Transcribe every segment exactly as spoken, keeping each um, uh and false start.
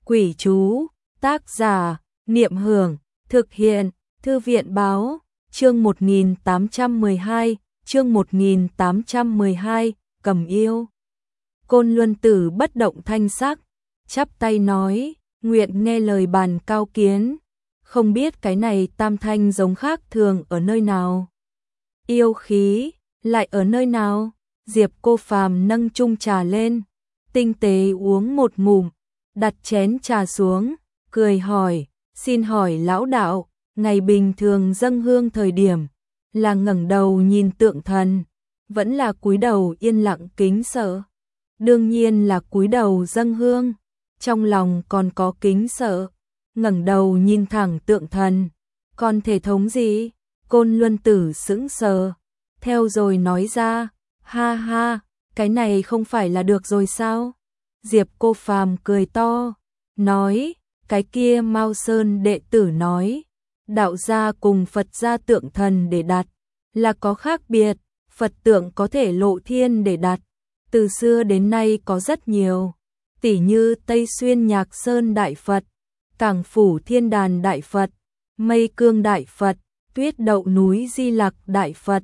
Quỷ chú, tác giả, Niệm Hưởng, thực hiện, Thư viện báo, chương một nghìn tám trăm mười hai, chương một nghìn tám trăm mười hai, cầm yêu. Côn Luân Tử bất động thanh sắc, chắp tay nói, nguyện nghe lời bàn cao kiến, không biết cái này tam thanh giống khác thường ở nơi nào. Yêu khí, lại ở nơi nào? Diệp Cô Phàm nâng chung trà lên, tinh tế uống một ngụm, đặt chén trà xuống, cười hỏi, xin hỏi lão đạo, ngày bình thường dâng hương thời điểm, là ngẩng đầu nhìn tượng thần, vẫn là cúi đầu yên lặng kính sợ? Đương nhiên là cúi đầu dâng hương, trong lòng còn có kính sợ, ngẩng đầu nhìn thẳng tượng thần, còn thể thống gì? Côn Luân Tử sững sờ, theo rồi nói ra, ha ha, cái này không phải là được rồi sao? Diệp Cô Phàm cười to, nói, cái kia Mao Sơn đệ tử nói, đạo gia cùng Phật gia tượng thần để đặt, là có khác biệt, Phật tượng có thể lộ thiên để đặt, từ xưa đến nay có rất nhiều, tỉ như Tây Xuyên Nhạc Sơn Đại Phật, Cảng Phủ Thiên Đàn Đại Phật, Mây Cương Đại Phật, Tuyết Đậu Núi Di Lặc Đại Phật,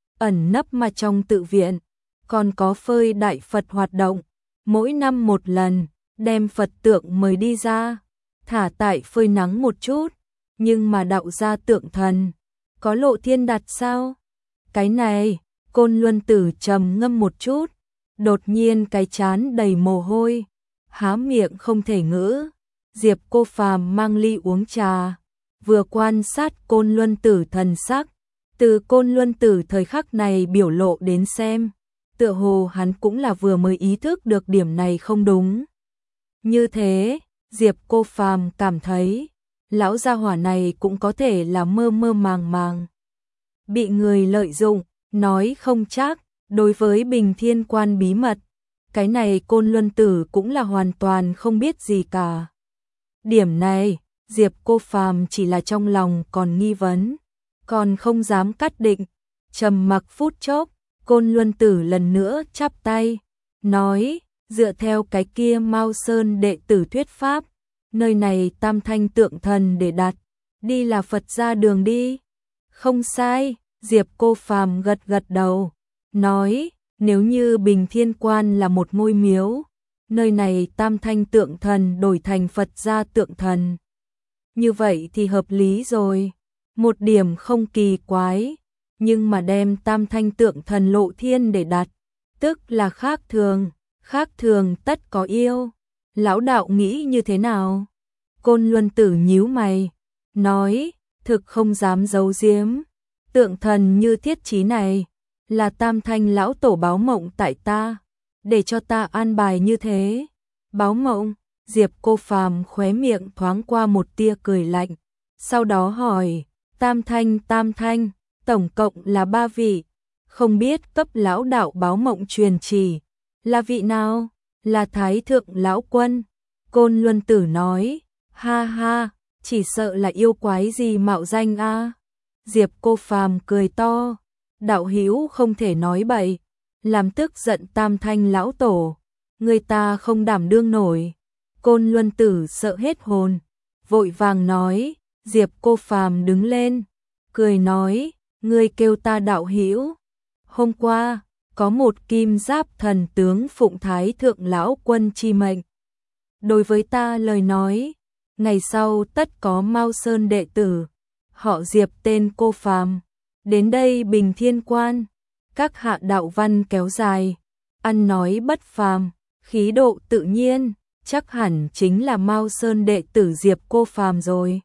ẩn nấp mà trong tự viện, còn có phơi Đại Phật hoạt động, mỗi năm một lần, đem Phật tượng mời đi ra, thả tại phơi nắng một chút, nhưng mà đạo gia tượng thần, có lộ thiên đặt sao? Cái này, Côn Luân Tử trầm ngâm một chút, đột nhiên cái chán đầy mồ hôi, há miệng không thể ngữ. Diệp Cô Phàm mang ly uống trà, vừa quan sát Côn Luân Tử thần sắc, từ Côn Luân Tử thời khắc này biểu lộ đến xem, tựa hồ hắn cũng là vừa mới ý thức được điểm này không đúng. Như thế, Diệp Cô Phàm cảm thấy, lão gia hỏa này cũng có thể là mơ mơ màng màng, bị người lợi dụng, nói không chắc, đối với Bình Thiên Quan bí mật, cái này Côn Luân Tử cũng là hoàn toàn không biết gì cả. Điểm này, Diệp Cô Phàm chỉ là trong lòng còn nghi vấn, còn không dám cắt định, trầm mặc phút chốc, Côn Luân Tử lần nữa chắp tay, nói, dựa theo cái kia Mao Sơn đệ tử thuyết pháp, nơi này tam thanh tượng thần để đặt, đi là Phật gia đường đi. Không sai, Diệp Cô Phàm gật gật đầu, nói, nếu như Bình Thiên Quan là một ngôi miếu, nơi này tam thanh tượng thần đổi thành Phật gia tượng thần. Như vậy thì hợp lý rồi, một điểm không kỳ quái, nhưng mà đem tam thanh tượng thần lộ thiên để đặt, tức là khác thường, khác thường tất có yêu. Lão đạo nghĩ như thế nào? Côn Luân Tử nhíu mày, nói, thực không dám giấu giếm, tượng thần như thiết chí này, là tam thanh lão tổ báo mộng tại ta, để cho ta an bài như thế. Báo mộng? Diệp Cô Phàm khóe miệng thoáng qua một tia cười lạnh, sau đó hỏi, tam thanh tam thanh, tổng cộng là ba vị, không biết cấp lão đạo báo mộng truyền chỉ, là vị nào? Là Thái Thượng Lão Quân. Côn Luân Tử nói, ha ha, chỉ sợ là yêu quái gì mạo danh a. Diệp Cô Phàm cười to, đạo hữu không thể nói bậy, làm tức giận tam thanh lão tổ, người ta không đảm đương nổi. Côn Luân Tử sợ hết hồn, vội vàng nói, Diệp Cô Phàm đứng lên, cười nói, ngươi kêu ta đạo hữu. Hôm qua, có một kim giáp thần tướng phụng Thái Thượng Lão Quân chi mệnh. Đối với ta lời nói, ngày sau tất có Mao Sơn đệ tử, họ Diệp tên Cô Phàm, đến đây Bình Thiên Quan, các hạ đạo văn kéo dài, ăn nói bất phàm, khí độ tự nhiên, chắc hẳn chính là Mao Sơn đệ tử Diệp Cô Phàm rồi.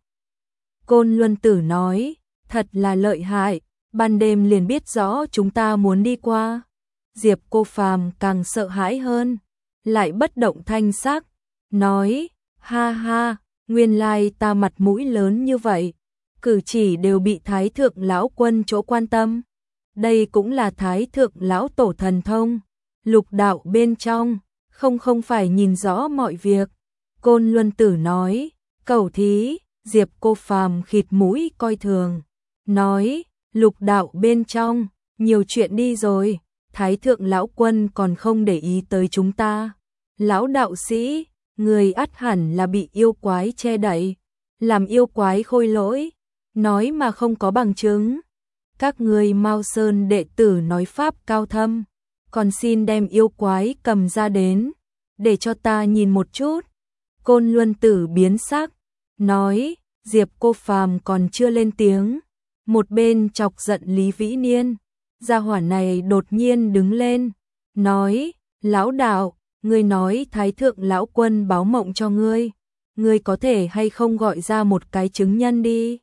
Côn Luân Tử nói, thật là lợi hại, ban đêm liền biết rõ chúng ta muốn đi qua. Diệp Cô Phàm càng sợ hãi hơn, lại bất động thanh sắc, nói, ha ha, nguyên lai ta mặt mũi lớn như vậy, cử chỉ đều bị Thái Thượng Lão Quân chỗ quan tâm. Đây cũng là Thái Thượng Lão Tổ thần thông, lục đạo bên trong, không không phải nhìn rõ mọi việc. Côn Luân Tử nói, cẩu thí. Diệp Cô Phàm khịt mũi coi thường, nói, lục đạo bên trong, nhiều chuyện đi rồi, Thái Thượng Lão Quân còn không để ý tới chúng ta. Lão đạo sĩ, người ắt hẳn là bị yêu quái che đậy, làm yêu quái khôi lỗi, nói mà không có bằng chứng. Các ngươi Mao Sơn đệ tử nói pháp cao thâm, còn xin đem yêu quái cầm ra đến, để cho ta nhìn một chút. Côn Luân Tử biến sắc, nói, Diệp Cô Phàm còn chưa lên tiếng, một bên chọc giận Lý Vĩ Niên, gia hỏa này đột nhiên đứng lên, nói, lão đạo, ngươi nói Thái thượng lão quân báo mộng cho ngươi, ngươi có thể hay không gọi ra một cái chứng nhân đi?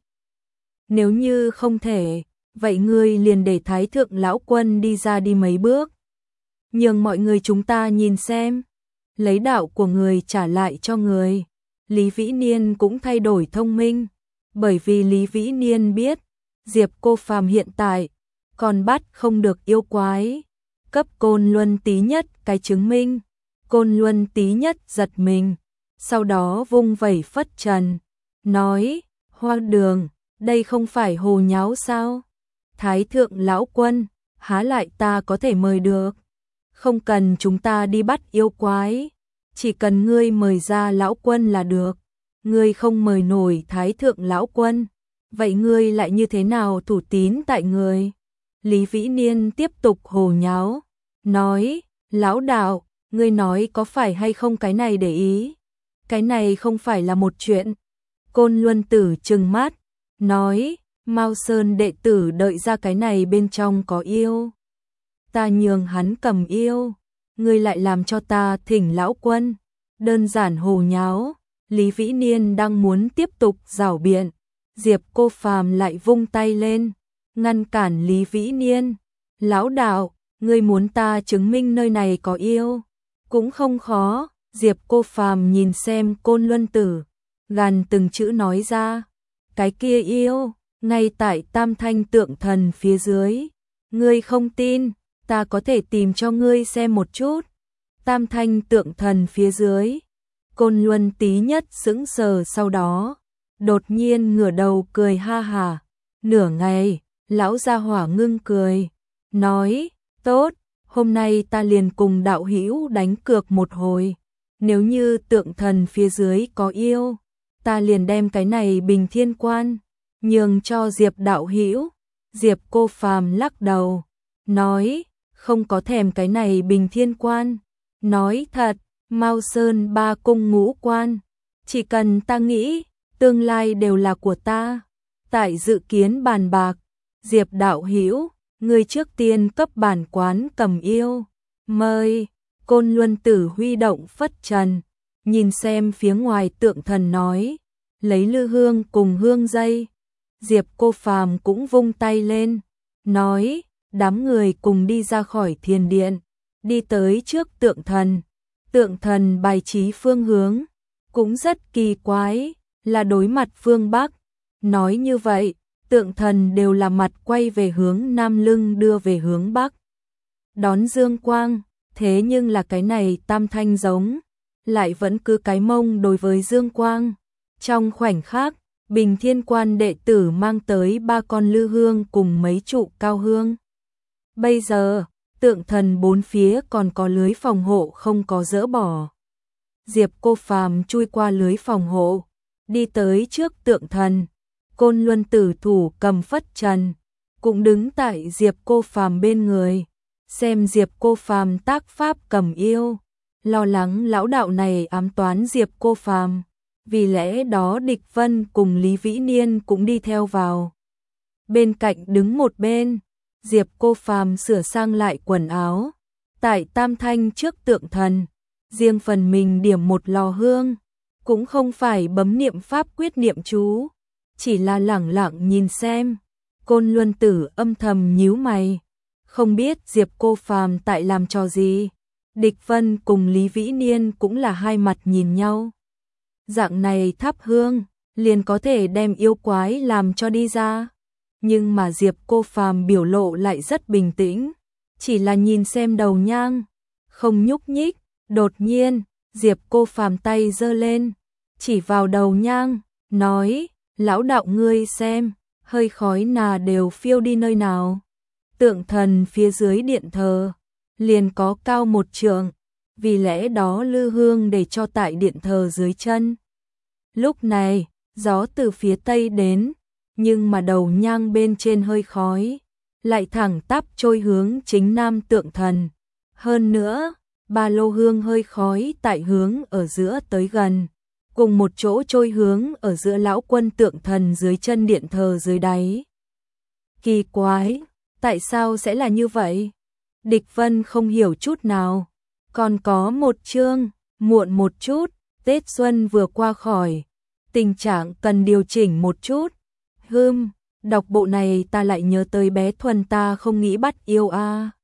Nếu như không thể, vậy ngươi liền để Thái thượng lão quân đi ra đi mấy bước, nhường mọi người chúng ta nhìn xem, lấy đạo của người trả lại cho người. Lý Vĩ Niên cũng thay đổi thông minh, bởi vì Lý Vĩ Niên biết, Diệp Cô Phàm hiện tại còn bắt không được yêu quái, cấp Côn Luân Tí Nhất cái chứng minh. Côn Luân Tí Nhất giật mình, sau đó vung vẩy phất trần, nói, Hoa Đường, đây không phải hồ nháo sao? Thái thượng lão quân, há lại ta có thể mời được, không cần chúng ta đi bắt yêu quái, chỉ cần ngươi mời ra lão quân là được, ngươi không mời nổi Thái thượng lão quân, vậy ngươi lại như thế nào thủ tín tại người? Lý Vĩ Niên tiếp tục hồ nháo, nói, lão đạo, ngươi nói có phải hay không cái này để ý? Cái này không phải là một chuyện. Côn Luân Tử trừng mắt, nói, Mao Sơn đệ tử đợi ra cái này bên trong có yêu. Ta nhường hắn cầm yêu, ngươi lại làm cho ta thỉnh lão quân. Đơn giản hồ nháo, Lý Vĩ Niên đang muốn tiếp tục giảo biện, Diệp Cô Phàm lại vung tay lên, ngăn cản Lý Vĩ Niên. Lão đạo, ngươi muốn ta chứng minh nơi này có yêu, cũng không khó. Diệp Cô Phàm nhìn xem Côn Luân Tử, gằn từng chữ nói ra, cái kia yêu, ngay tại Tam Thanh tượng thần phía dưới, ngươi không tin, ta có thể tìm cho ngươi xem một chút. Tam Thanh tượng thần phía dưới, Côn Luân Tí Nhất sững sờ, sau đó đột nhiên ngửa đầu cười ha hả, nửa ngày, lão gia hỏa ngưng cười, nói, tốt, hôm nay ta liền cùng đạo hữu đánh cược một hồi, nếu như tượng thần phía dưới có yêu, ta liền đem cái này Bình Thiên Quan nhường cho Diệp đạo hữu. Diệp Cô Phàm lắc đầu, nói, không có thèm cái này Bình Thiên Quan, nói thật, Mao Sơn ba cung ngũ quan, chỉ cần ta nghĩ, tương lai đều là của ta. Tại dự kiến bàn bạc, Diệp đạo hữu, người trước tiên cấp bản quán cầm yêu, mời. Côn Luân Tử huy động phất trần, nhìn xem phía ngoài tượng thần nói, lấy lư hương cùng hương dây. Diệp Cô Phàm cũng vung tay lên, nói, đám người cùng đi ra khỏi thiền điện, đi tới trước tượng thần. Tượng thần bài trí phương hướng, cũng rất kỳ quái, là đối mặt phương Bắc. Nói như vậy, tượng thần đều là mặt quay về hướng Nam, lưng đưa về hướng Bắc. Đón dương quang, thế nhưng là cái này Tam Thanh giống, lại vẫn cứ cái mông đối với dương quang. Trong khoảnh khắc, Bình Thiên Quan đệ tử mang tới ba con lư hương cùng mấy trụ cao hương. Bây giờ, tượng thần bốn phía còn có lưới phòng hộ không có dỡ bỏ. Diệp Cô Phàm chui qua lưới phòng hộ, đi tới trước tượng thần. Côn Luân Tử thủ cầm phất trần, cũng đứng tại Diệp Cô Phàm bên người, xem Diệp Cô Phàm tác pháp cầm yêu, lo lắng lão đạo này ám toán Diệp Cô Phàm. Vì lẽ đó Địch Vân cùng Lý Vĩ Niên cũng đi theo vào. Bên cạnh đứng một bên, Diệp Cô Phàm sửa sang lại quần áo, tại Tam Thanh trước tượng thần, riêng phần mình điểm một lò hương, cũng không phải bấm niệm pháp quyết niệm chú, chỉ là lẳng lặng nhìn xem. Côn Luân Tử âm thầm nhíu mày, không biết Diệp Cô Phàm tại làm trò gì. Địch Vân cùng Lý Vĩ Niên cũng là hai mặt nhìn nhau. Dạng này thắp hương, liền có thể đem yêu quái làm cho đi ra. Nhưng mà Diệp Cô Phàm biểu lộ lại rất bình tĩnh, chỉ là nhìn xem đầu nhang, không nhúc nhích. Đột nhiên, Diệp Cô Phàm tay giơ lên, chỉ vào đầu nhang, nói, lão đạo ngươi xem, hơi khói nà đều phiêu đi nơi nào. Tượng thần phía dưới điện thờ, liền có cao một trượng, vì lẽ đó lư hương để cho tại điện thờ dưới chân. Lúc này, gió từ phía tây đến, nhưng mà đầu nhang bên trên hơi khói, lại thẳng tắp trôi hướng chính nam tượng thần. Hơn nữa, ba lô hương hơi khói tại hướng ở giữa tới gần, cùng một chỗ trôi hướng ở giữa lão quân tượng thần dưới chân điện thờ dưới đáy. Kỳ quái, tại sao sẽ là như vậy? Địch Vân không hiểu chút nào. Còn có một chương, muộn một chút, Tết Xuân vừa qua khỏi, tình trạng cần điều chỉnh một chút. Hừm, đọc bộ này ta lại nhớ tới bé Thuần ta không nghĩ bắt yêu a. À.